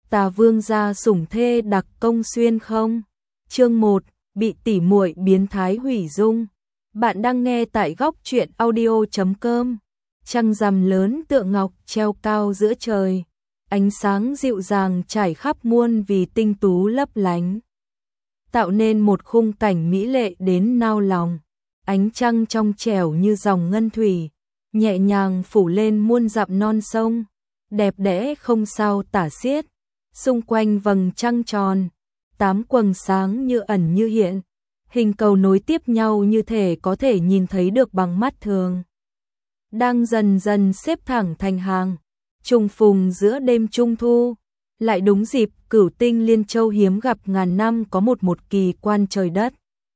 Tà Vương gia sủng thê đặc công xuyên không? Chương 1, bị tỉ muội biến thái hủy dung. Bạn đang nghe tại góc truyện audio.com. Trăng rằm lớn tựa ngọc treo cao giữa trời, ánh sáng dịu dàng trải khắp muôn vì tinh tú lấp lánh, tạo nên một khung cảnh mỹ lệ đến nao lòng. Ánh trăng trong trẻo như dòng ngân thủy, nhẹ nhàng phủ lên muôn dặm non sông, đẹp đẽ không sao tả xiết. Xung quanh vầng trăng tròn, 8 quầng sáng như ẩn như hiện, hình cầu nối tiếp nhau như thể có thể nhìn thấy được bằng mắt thường. Đang dần dần xếp thẳng thành hàng, trùng phùng giữa đêm trung thu, lại đúng dịp Cửu Tinh Liên Châu hiếm gặp ngàn năm có một kỳ quan trời đất.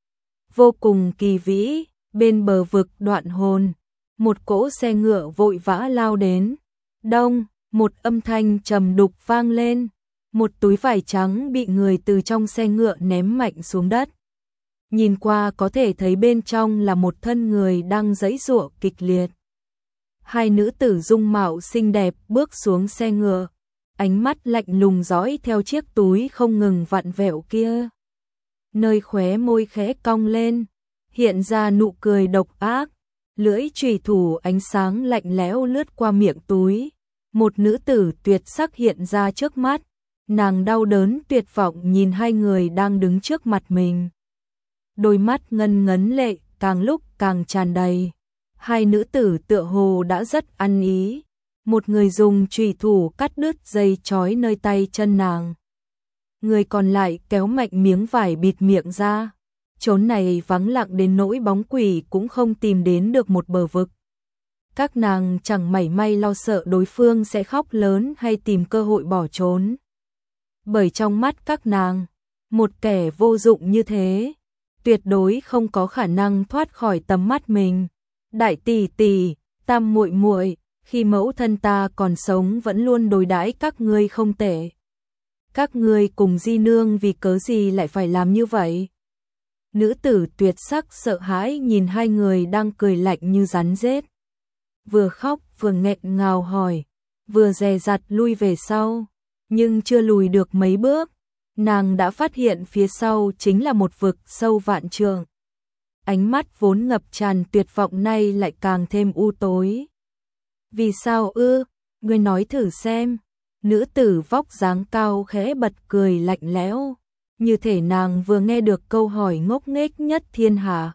Vô cùng kỳ vĩ, bên bờ vực Đoạn Hồn, một cỗ xe ngựa vội vã lao đến. Đông, một âm thanh trầm đục vang lên, một túi vải trắng bị người từ trong xe ngựa ném mạnh xuống đất. Nhìn qua có thể thấy bên trong là một thân người đang giãy giụa kịch liệt. Hai nữ tử dung mạo xinh đẹp bước xuống xe ngựa, ánh mắt lạnh lùng dõi theo chiếc túi không ngừng vặn vẹo kia. Nơi khóe môi khẽ cong lên, hiện ra nụ cười độc ác, lưỡi chùy thủ ánh sáng lạnh lẽo lướt qua miệng túi. Một nữ tử tuyệt sắc hiện ra trước mắt, nàng đau đớn tuyệt vọng nhìn hai người đang đứng trước mặt mình. Đôi mắt ngân ngấn lệ càng lúc càng tràn đầy. Hai nữ tử tựa hồ đã rất ăn ý. Một người dùng chùy thủ cắt đứt dây trói nơi tay chân nàng. Người còn lại kéo mạnh miếng vải bịt miệng ra. Chốn này vắng lặng đến nỗi bóng quỷ cũng không tìm đến được một bờ vực. Các nàng chẳng mảy may lo sợ đối phương sẽ khóc lớn hay tìm cơ hội bỏ trốn. Bởi trong mắt các nàng, một kẻ vô dụng như thế, tuyệt đối không có khả năng thoát khỏi tầm mắt mình. Đại tỷ tỷ, Tam muội muội, khi mẫu thân ta còn sống vẫn luôn đối đãi các ngươi không tệ. Các ngươi cùng Di nương vì cớ gì lại phải làm như vậy? Nữ tử tuyệt sắc sợ hãi nhìn hai người đang cười lạnh như rắn rết. Vừa khóc vừa nghẹn ngào hỏi, vừa dè dặt lui về sau, nhưng chưa lùi được mấy bước, nàng đã phát hiện phía sau chính là một vực sâu vạn trượng. Ánh mắt vốn ngập tràn tuyệt vọng nay lại càng thêm u tối. Vì sao ư? Ngươi nói thử xem. Nữ tử vóc dáng cao khẽ bật cười lạnh lẽo, như thể nàng vừa nghe được câu hỏi ngốc nghếch nhất thiên hạ.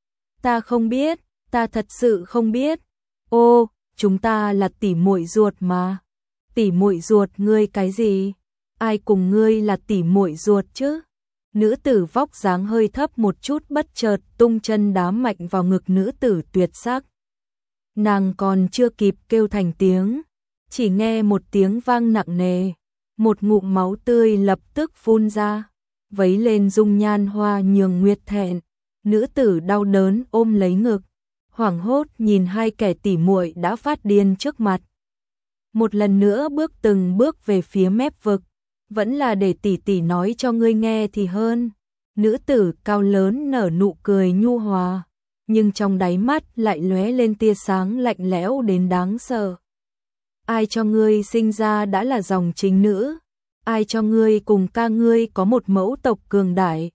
Ta không biết, ta thật sự không biết. Ô, chúng ta là tỷ muội ruột mà. Tỷ muội ruột ngươi cái gì? Ai cùng ngươi là tỷ muội ruột chứ? Nữ tử vóc dáng hơi thấp một chút bất chợt tung chân đá mạnh vào ngực nữ tử tuyệt sắc. Nàng còn chưa kịp kêu thành tiếng, chỉ nghe một tiếng vang nặng nề, một ngụm máu tươi lập tức phun ra, vấy lên dung nhan hoa nhường nguyệt thẹn. Nữ tử đau đớn ôm lấy ngực, hoảng hốt nhìn hai kẻ tỉ muội đã phát điên trước mặt. Một lần nữa bước từng bước về phía mép vực, vẫn là để tỷ tỷ nói cho ngươi nghe thì hơn. Nữ tử cao lớn nở nụ cười nhu hòa, nhưng trong đáy mắt lại lóe lên tia sáng lạnh lẽo đến đáng sợ. Ai cho ngươi sinh ra đã là dòng chính nữ? Ai cho ngươi cùng ca ngươi có một mẫu tộc cường đại?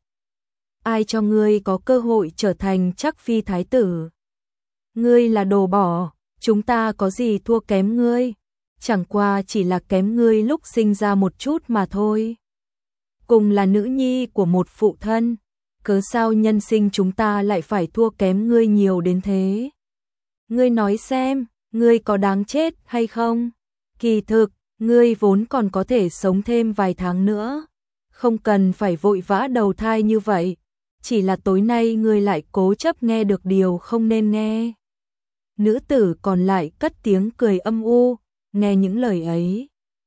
Ai cho ngươi có cơ hội trở thành chắc phi thái tử? Ngươi là đồ bỏ, chúng ta có gì thua kém ngươi? Chẳng qua chỉ là kém ngươi lúc sinh ra một chút mà thôi. Cùng là nữ nhi của một phụ thân, cớ sao nhân sinh chúng ta lại phải thua kém ngươi nhiều đến thế? Ngươi nói xem, ngươi có đáng chết hay không? Kỳ thực, ngươi vốn còn có thể sống thêm vài tháng nữa, không cần phải vội vã đầu thai như vậy, chỉ là tối nay ngươi lại cố chấp nghe được điều không nên nghe. Nữ tử còn lại cất tiếng cười âm u, nghe những lời ấy.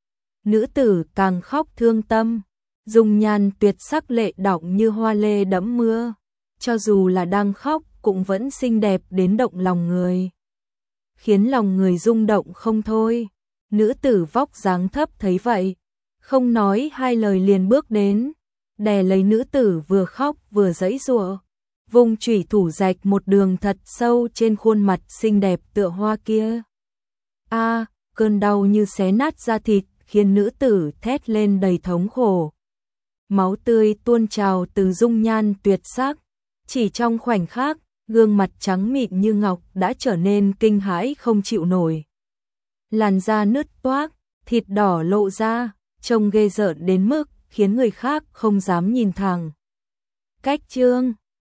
Nữ tử càng khóc thương tâm, dung nhan tuyệt sắc lệ đọng như hoa lê đẫm mưa, cho dù là đang khóc cũng vẫn xinh đẹp đến động lòng người, khiến lòng người rung động không thôi. Nữ tử vóc dáng thấp thấy vậy, không nói hai lời liền bước đến, đè lấy nữ tử vừa khóc vừa giãy giụa, vung chùy thủ rạch một đường thật sâu trên khuôn mặt xinh đẹp tựa hoa kia. A, cơn đau như xé nát da thịt khiến nữ tử thét lên đầy thống khổ. Máu tươi tuôn trào từ dung nhan tuyệt sắc, chỉ trong khoảnh khắc, gương mặt trắng mịn như ngọc đã trở nên kinh hãi không chịu nổi. Làn da nứt toác, thịt đỏ lộ ra, trông ghê rợn đến mức khiến người khác không dám nhìn thẳng. Cách chương